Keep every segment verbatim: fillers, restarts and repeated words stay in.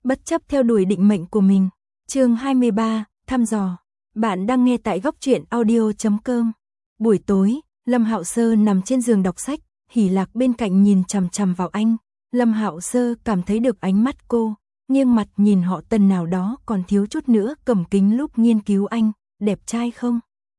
bất chấp theo đuổi định mệnh của mình. Chương hai mươi ba, thăm dò. Bạn đang nghe tại góc truyện audio chấm com. Buổi tối, Lâm Hạo Sơ nằm trên giường đọc sách, Hỷ Lạc bên cạnh nhìn chằm chằm vào anh. Lâm Hạo Sơ cảm thấy được ánh mắt cô, nghiêng mặt nhìn họ Tần nào đó còn thiếu chút nữa cầm kính lúp nghiên cứu anh, đẹp trai không?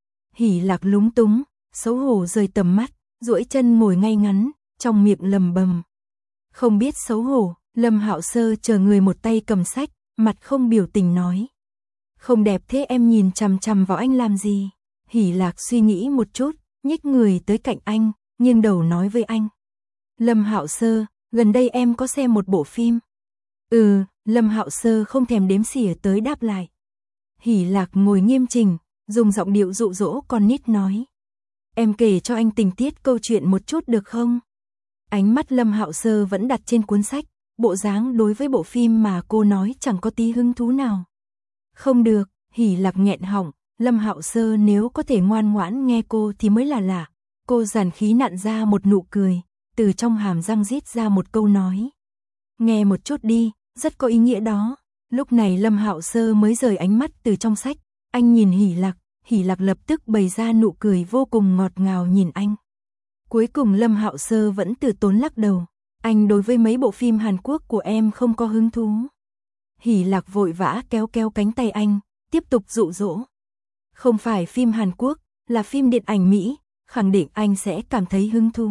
Hỷ Lạc lúng túng, xấu hổ rời tầm mắt, duỗi chân ngồi ngay ngắn, trong miệng lầm bầm. Không biết xấu hổ, Lâm Hạo Sơ chờ người một tay cầm sách, mặt không biểu tình nói. Không đẹp thế em nhìn chằm chằm vào anh làm gì? Hỷ Lạc suy nghĩ một chút, nhích người tới cạnh anh, nghiêng đầu nói với anh. Lâm Hạo Sơ, gần đây em có xem một bộ phim. Ừ, Lâm Hạo Sơ không thèm đếm xỉa tới đáp lại. Hỷ Lạc ngồi nghiêm chỉnh, dùng giọng điệu dụ dỗ con nít nói. Em kể cho anh tình tiết câu chuyện một chút được không? Ánh mắt Lâm Hạo Sơ vẫn đặt trên cuốn sách, bộ dáng đối với bộ phim mà cô nói chẳng có tí hứng thú nào. Không được, Hỷ Lạc nghẹn họng, Lâm Hạo Sơ nếu có thể ngoan ngoãn nghe cô thì mới là lạ. Cô giản khí nặn ra một nụ cười, từ trong hàm răng rít ra một câu nói. Nghe một chút đi, rất có ý nghĩa đó. Lúc này Lâm Hạo Sơ mới rời ánh mắt từ trong sách, anh nhìn Hỷ Lạc, Hỷ Lạc lập tức bày ra nụ cười vô cùng ngọt ngào nhìn anh. Cuối cùng Lâm Hạo Sơ vẫn từ tốn lắc đầu, anh đối với mấy bộ phim Hàn Quốc của em không có hứng thú. Hỷ Lạc vội vã kéo kéo cánh tay anh, tiếp tục dụ dỗ. Không phải phim Hàn Quốc, là phim điện ảnh Mỹ, khẳng định anh sẽ cảm thấy hứng thú.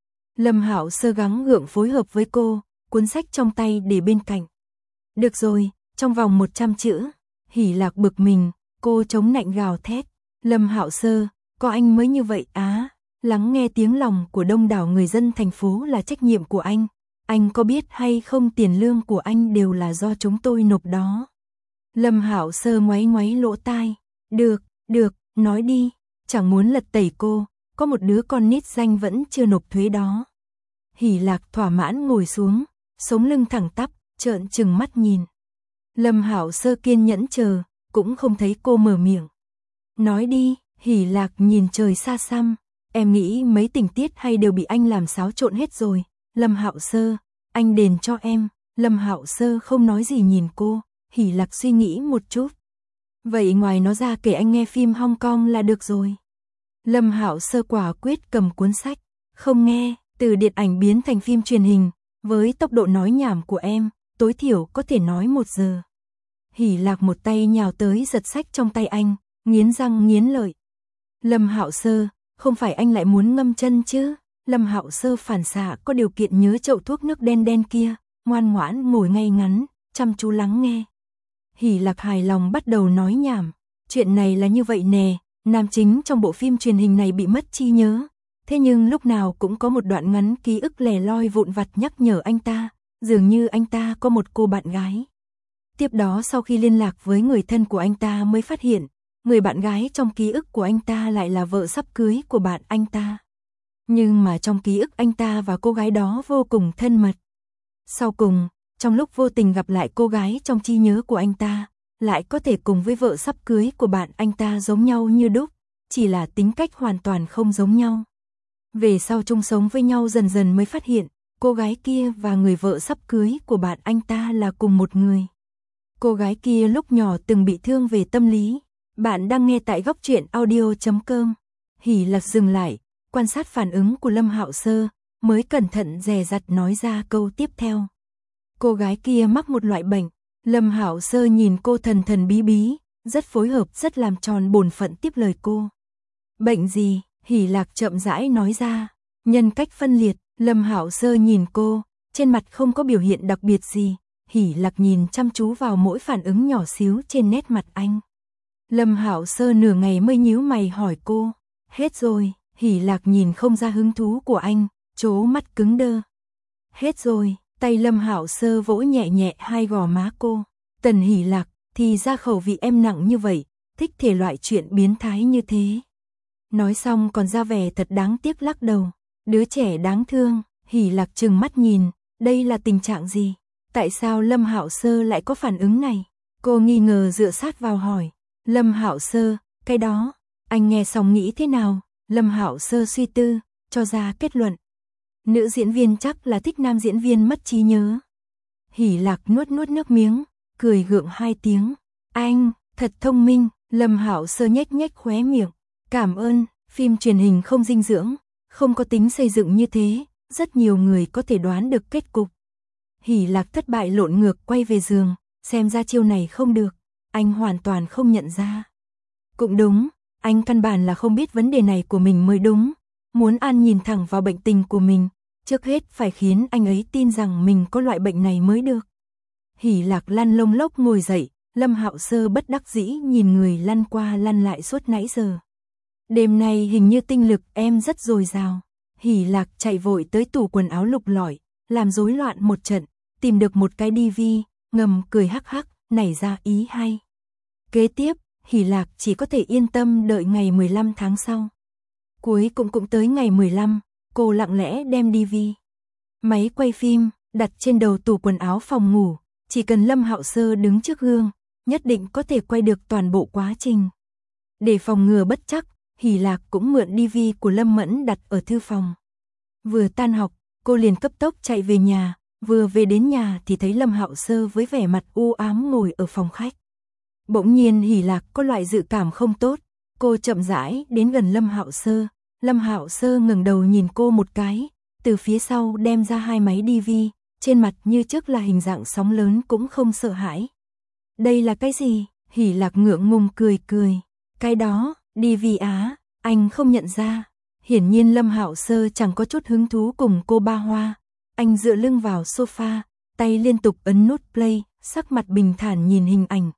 Lâm Hạo Sơ gắng gượng phối hợp với cô, cuốn sách trong tay để bên cạnh. Được rồi, trong vòng một trăm chữ. Hỷ Lạc bực mình, cô chống nạnh gào thét. Lâm Hạo Sơ, có anh mới như vậy á. Lắng nghe tiếng lòng của đông đảo người dân thành phố là trách nhiệm của anh. Anh có biết hay không tiền lương của anh đều là do chúng tôi nộp đó. Lâm Hạo Sơ ngoáy ngoáy lỗ tai. Được, được, nói đi. Chẳng muốn lật tẩy cô, có một đứa con nít danh vẫn chưa nộp thuế đó. Hỷ Lạc thỏa mãn ngồi xuống, sống lưng thẳng tắp, trợn trừng mắt nhìn. Lâm Hạo Sơ kiên nhẫn chờ, cũng không thấy cô mở miệng. Nói đi, Hỷ Lạc nhìn trời xa xăm. Em nghĩ mấy tình tiết hay đều bị anh làm xáo trộn hết rồi. Lâm Hạo Sơ, anh đền cho em. Lâm Hạo Sơ không nói gì nhìn cô, Hỷ Lạc suy nghĩ một chút. Vậy ngoài nó ra kể anh nghe phim Hong Kong là được rồi. Lâm Hạo Sơ quả quyết cầm cuốn sách. Không nghe, từ điện ảnh biến thành phim truyền hình, với tốc độ nói nhảm của em, tối thiểu có thể nói một giờ. Hỷ Lạc một tay nhào tới giật sách trong tay anh, nghiến răng nghiến lợi. Lâm Hạo Sơ, không phải anh lại muốn ngâm chân chứ? Lâm Hạo Sơ phản xạ có điều kiện nhớ chậu thuốc nước đen đen kia, ngoan ngoãn ngồi ngay ngắn, chăm chú lắng nghe. Hỷ Lạc hài lòng bắt đầu nói nhảm. Chuyện này là như vậy nè, nam chính trong bộ phim truyền hình này bị mất trí nhớ. Thế nhưng lúc nào cũng có một đoạn ngắn ký ức lẻ loi vụn vặt nhắc nhở anh ta, dường như anh ta có một cô bạn gái. Tiếp đó sau khi liên lạc với người thân của anh ta mới phát hiện, người bạn gái trong ký ức của anh ta lại là vợ sắp cưới của bạn anh ta. Nhưng mà trong ký ức anh ta và cô gái đó vô cùng thân mật. Sau cùng, trong lúc vô tình gặp lại cô gái trong trí nhớ của anh ta, lại có thể cùng với vợ sắp cưới của bạn anh ta giống nhau như đúc, chỉ là tính cách hoàn toàn không giống nhau. Về sau chung sống với nhau dần dần mới phát hiện, cô gái kia và người vợ sắp cưới của bạn anh ta là cùng một người. Cô gái kia lúc nhỏ từng bị thương về tâm lý. Bạn đang nghe tại góc truyện audio chấm com. Hỷ Lạc dừng lại, quan sát phản ứng của Lâm Hạo Sơ, mới cẩn thận dè dặt nói ra câu tiếp theo. Cô gái kia mắc một loại bệnh. Lâm Hạo Sơ nhìn cô thần thần bí bí, rất phối hợp, rất làm tròn bổn phận tiếp lời cô. Bệnh gì? Hỷ Lạc chậm rãi nói ra. Nhân cách phân liệt. Lâm Hạo Sơ nhìn cô, trên mặt không có biểu hiện đặc biệt gì. Hỷ Lạc nhìn chăm chú vào mỗi phản ứng nhỏ xíu trên nét mặt anh. Lâm Hạo Sơ nửa ngày mới nhíu mày hỏi cô. Hết rồi. Hỷ Lạc nhìn không ra hứng thú của anh, trố mắt cứng đơ. Hết rồi. Tay Lâm Hạo Sơ vỗ nhẹ nhẹ hai gò má cô. Tần Hỷ Lạc, thì ra khẩu vị em nặng như vậy, thích thể loại chuyện biến thái như thế. Nói xong còn ra vẻ thật đáng tiếc lắc đầu. Đứa trẻ đáng thương. Hỷ Lạc trừng mắt nhìn, đây là tình trạng gì? Tại sao Lâm Hạo Sơ lại có phản ứng này? Cô nghi ngờ dựa sát vào hỏi. Lâm Hạo Sơ, cái đó, anh nghe xong nghĩ thế nào? Lâm Hạo Sơ suy tư, cho ra kết luận. Nữ diễn viên chắc là thích nam diễn viên mất trí nhớ. Hỷ Lạc nuốt nuốt nước miếng, cười gượng hai tiếng. Anh, thật thông minh, Lâm Hạo Sơ nhếch nhếch khóe miệng. Cảm ơn, phim truyền hình không dinh dưỡng, không có tính xây dựng như thế, rất nhiều người có thể đoán được kết cục. Hỷ Lạc thất bại lộn ngược quay về giường, xem ra chiêu này không được, anh hoàn toàn không nhận ra. Cũng đúng, anh căn bản là không biết vấn đề này của mình mới đúng, muốn An nhìn thẳng vào bệnh tình của mình, trước hết phải khiến anh ấy tin rằng mình có loại bệnh này mới được. Hỷ Lạc lăn lông lốc ngồi dậy, Lâm Hạo Sơ bất đắc dĩ nhìn người lăn qua lăn lại suốt nãy giờ. Đêm nay hình như tinh lực em rất dồi dào. Hỷ Lạc chạy vội tới tủ quần áo lục lọi, làm rối loạn một trận, tìm được một cái đi vi, ngầm cười hắc hắc, nảy ra ý hay. Kế tiếp, Hỷ Lạc chỉ có thể yên tâm đợi ngày mười lăm tháng sau. Cuối cùng cũng tới ngày mười lăm, cô lặng lẽ đem đi vi. Máy quay phim, đặt trên đầu tủ quần áo phòng ngủ, chỉ cần Lâm Hạo Sơ đứng trước gương, nhất định có thể quay được toàn bộ quá trình. Để phòng ngừa bất trắc, Hỷ Lạc cũng mượn đi vi của Lâm Mẫn đặt ở thư phòng. Vừa tan học, cô liền cấp tốc chạy về nhà, vừa về đến nhà thì thấy Lâm Hạo Sơ với vẻ mặt u ám ngồi ở phòng khách. Bỗng nhiên Hỷ Lạc có loại dự cảm không tốt, cô chậm rãi đến gần Lâm Hạo Sơ, Lâm Hạo Sơ ngẩng đầu nhìn cô một cái, từ phía sau đem ra hai máy đi vi, trên mặt như trước là hình dạng sóng lớn cũng không sợ hãi. Đây là cái gì? Hỷ Lạc ngượng ngùng cười cười. Cái đó, đi vi á, anh không nhận ra. Hiển nhiên Lâm Hạo Sơ chẳng có chút hứng thú cùng cô ba hoa. Anh dựa lưng vào sofa, tay liên tục ấn nút play, sắc mặt bình thản nhìn hình ảnh.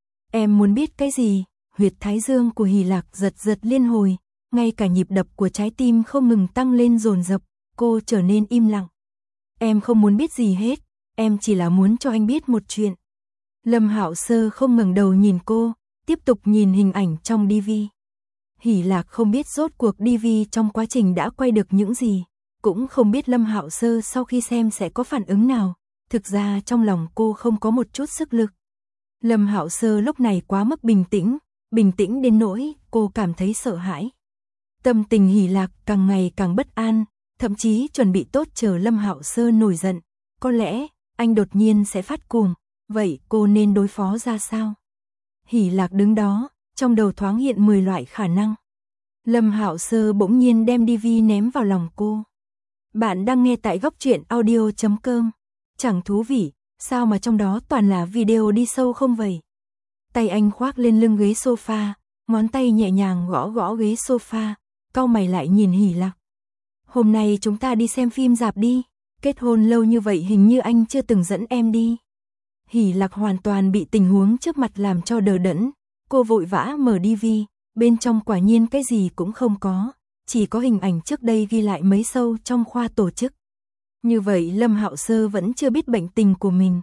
Em muốn biết cái gì? Huyệt thái dương của Hỷ Lạc giật giật liên hồi, ngay cả nhịp đập của trái tim không ngừng tăng lên dồn dập, cô trở nên im lặng. Em không muốn biết gì hết, em chỉ là muốn cho anh biết một chuyện. Lâm Hạo Sơ không ngẩng đầu nhìn cô, tiếp tục nhìn hình ảnh trong đi vi. Hỷ Lạc không biết rốt cuộc đi vi trong quá trình đã quay được những gì, cũng không biết Lâm Hạo Sơ sau khi xem sẽ có phản ứng nào, thực ra trong lòng cô không có một chút sức lực. Lâm Hạo Sơ lúc này quá mức bình tĩnh, bình tĩnh đến nỗi cô cảm thấy sợ hãi. Tâm tình Hỷ Lạc càng ngày càng bất an, thậm chí chuẩn bị tốt chờ Lâm Hạo Sơ nổi giận, có lẽ anh đột nhiên sẽ phát cuồng, vậy cô nên đối phó ra sao? Hỷ Lạc đứng đó, trong đầu thoáng hiện mười loại khả năng. Lâm Hạo Sơ bỗng nhiên đem đi vi ném vào lòng cô. Bạn đang nghe tại góc truyện audio chấm com. Chẳng thú vị, sao mà trong đó toàn là video đi sâu không vậy? Tay anh khoác lên lưng ghế sofa, ngón tay nhẹ nhàng gõ gõ ghế sofa, cau mày lại nhìn Hỷ Lạc. Hôm nay chúng ta đi xem phim rạp đi, kết hôn lâu như vậy hình như anh chưa từng dẫn em đi. Hỷ Lạc hoàn toàn bị tình huống trước mặt làm cho đờ đẫn, cô vội vã mở đi vi, bên trong quả nhiên cái gì cũng không có, chỉ có hình ảnh trước đây ghi lại mấy sâu trong khoa tổ chức. Như vậy Lâm Hạo Sơ vẫn chưa biết bệnh tình của mình.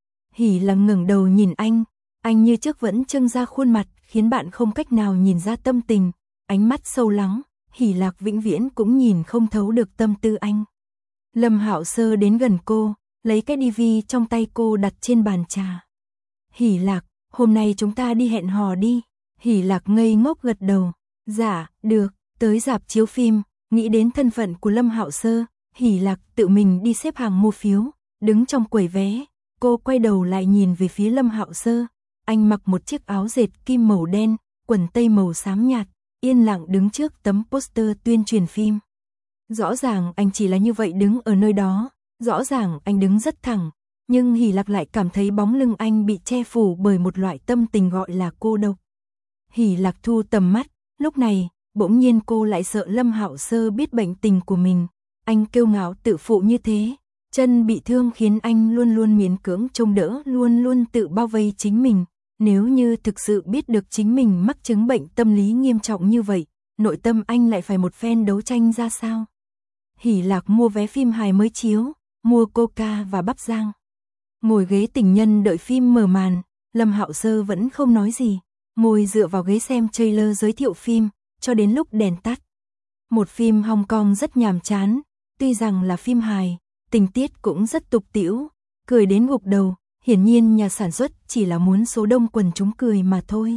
Hỷ Lạc ngẩng đầu nhìn anh, anh như trước vẫn trưng ra khuôn mặt, khiến bạn không cách nào nhìn ra tâm tình, ánh mắt sâu lắng, Hỷ Lạc vĩnh viễn cũng nhìn không thấu được tâm tư anh. Lâm Hạo Sơ đến gần cô, lấy cái đi vi trong tay cô đặt trên bàn trà. Hỷ Lạc, hôm nay chúng ta đi hẹn hò đi. Hỷ Lạc ngây ngốc gật đầu. Dạ, được, tới rạp chiếu phim, nghĩ đến thân phận của Lâm Hạo Sơ, Hỷ Lạc tự mình đi xếp hàng mua phiếu, đứng trong quầy vé. Cô quay đầu lại nhìn về phía Lâm Hạo Sơ, anh mặc một chiếc áo dệt kim màu đen, quần tây màu xám nhạt, yên lặng đứng trước tấm poster tuyên truyền phim. Rõ ràng anh chỉ là như vậy đứng ở nơi đó, rõ ràng anh đứng rất thẳng, nhưng Hỷ Lạc lại cảm thấy bóng lưng anh bị che phủ bởi một loại tâm tình gọi là cô độc. Hỷ Lạc thu tầm mắt, lúc này, bỗng nhiên cô lại sợ Lâm Hạo Sơ biết bệnh tình của mình, anh kiêu ngạo tự phụ như thế, chân bị thương khiến anh luôn luôn miễn cưỡng trông đỡ, luôn luôn tự bao vây chính mình, nếu như thực sự biết được chính mình mắc chứng bệnh tâm lý nghiêm trọng như vậy, nội tâm anh lại phải một phen đấu tranh ra sao? Hỷ Lạc mua vé phim hài mới chiếu, mua coca và bắp rang. Ngồi ghế tình nhân đợi phim mở màn, Lâm Hạo Sơ vẫn không nói gì, ngồi dựa vào ghế xem trailer giới thiệu phim, cho đến lúc đèn tắt. Một phim Hong Kong rất nhàm chán, tuy rằng là phim hài, tình tiết cũng rất tục tĩu, cười đến gục đầu, hiển nhiên nhà sản xuất chỉ là muốn số đông quần chúng cười mà thôi.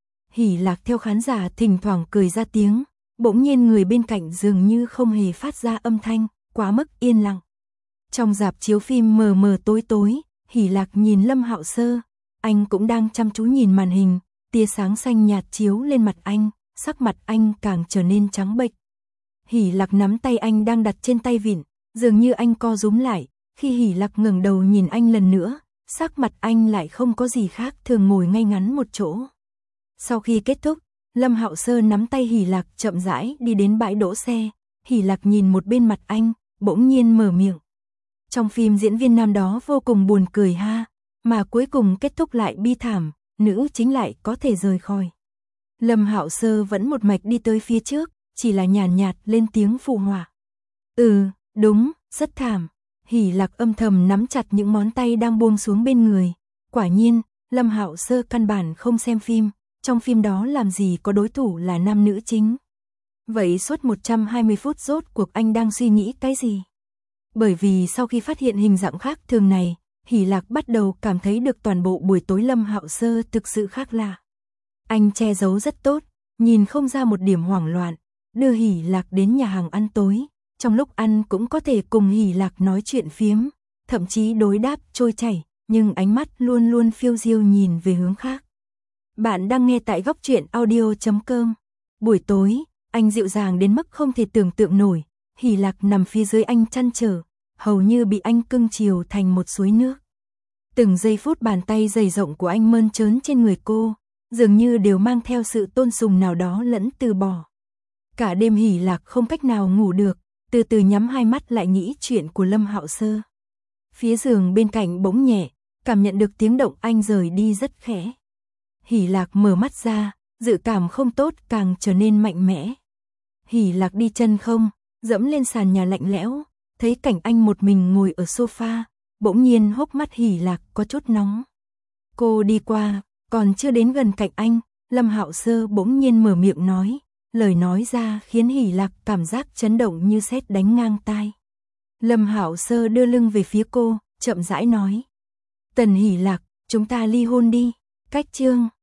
Hỷ Lạc theo khán giả thỉnh thoảng cười ra tiếng, bỗng nhiên người bên cạnh dường như không hề phát ra âm thanh, quá mức yên lặng. Trong rạp chiếu phim mờ mờ tối tối, Hỷ Lạc nhìn Lâm Hạo Sơ, anh cũng đang chăm chú nhìn màn hình, tia sáng xanh nhạt chiếu lên mặt anh, sắc mặt anh càng trở nên trắng bệch. Hỷ Lạc nắm tay anh đang đặt trên tay vịn, dường như anh co rúm lại, khi Hỷ Lạc ngẩng đầu nhìn anh lần nữa, sắc mặt anh lại không có gì khác thường ngồi ngay ngắn một chỗ. Sau khi kết thúc, Lâm Hạo Sơ nắm tay Hỷ Lạc chậm rãi đi đến bãi đỗ xe, Hỷ Lạc nhìn một bên mặt anh, bỗng nhiên mở miệng. Trong phim diễn viên nam đó vô cùng buồn cười ha, mà cuối cùng kết thúc lại bi thảm, nữ chính lại có thể rời khỏi. Lâm Hạo Sơ vẫn một mạch đi tới phía trước, chỉ là nhàn nhạt, nhạt lên tiếng phụ họa. Ừ, đúng, rất thảm. Hỷ Lạc âm thầm nắm chặt những ngón tay đang buông xuống bên người. Quả nhiên, Lâm Hạo Sơ căn bản không xem phim, trong phim đó làm gì có đối thủ là nam nữ chính. Vậy suốt một trăm hai mươi phút rốt cuộc anh đang suy nghĩ cái gì? Bởi vì sau khi phát hiện hình dạng khác thường này, Hỷ Lạc bắt đầu cảm thấy được toàn bộ buổi tối Lâm Hạo Sơ thực sự khác lạ. Anh che giấu rất tốt, nhìn không ra một điểm hoảng loạn, đưa Hỷ Lạc đến nhà hàng ăn tối, trong lúc ăn cũng có thể cùng Hỷ Lạc nói chuyện phiếm, thậm chí đối đáp trôi chảy, nhưng ánh mắt luôn luôn phiêu diêu nhìn về hướng khác. Bạn đang nghe tại góc truyện audio chấm com. Buổi tối, anh dịu dàng đến mức không thể tưởng tượng nổi, Hỷ Lạc nằm phía dưới anh chăn trở, hầu như bị anh cưng chiều thành một suối nước. Từng giây phút bàn tay dày rộng của anh mơn trớn trên người cô, dường như đều mang theo sự tôn sùng nào đó lẫn từ bỏ. Cả đêm Hỷ Lạc không cách nào ngủ được, từ từ nhắm hai mắt lại nghĩ chuyện của Lâm Hạo Sơ. Phía giường bên cạnh bỗng nhẹ, cảm nhận được tiếng động anh rời đi rất khẽ. Hỷ Lạc mở mắt ra, dự cảm không tốt càng trở nên mạnh mẽ. Hỷ Lạc đi chân không, dẫm lên sàn nhà lạnh lẽo, thấy cảnh anh một mình ngồi ở sofa, bỗng nhiên hốc mắt Hỷ Lạc có chút nóng. Cô đi qua, còn chưa đến gần cạnh anh, Lâm Hạo Sơ bỗng nhiên mở miệng nói, lời nói ra khiến Hỷ Lạc cảm giác chấn động như sét đánh ngang tai. Lâm Hạo Sơ đưa lưng về phía cô, chậm rãi nói. Tần Hỷ Lạc, chúng ta ly hôn đi, cách chương.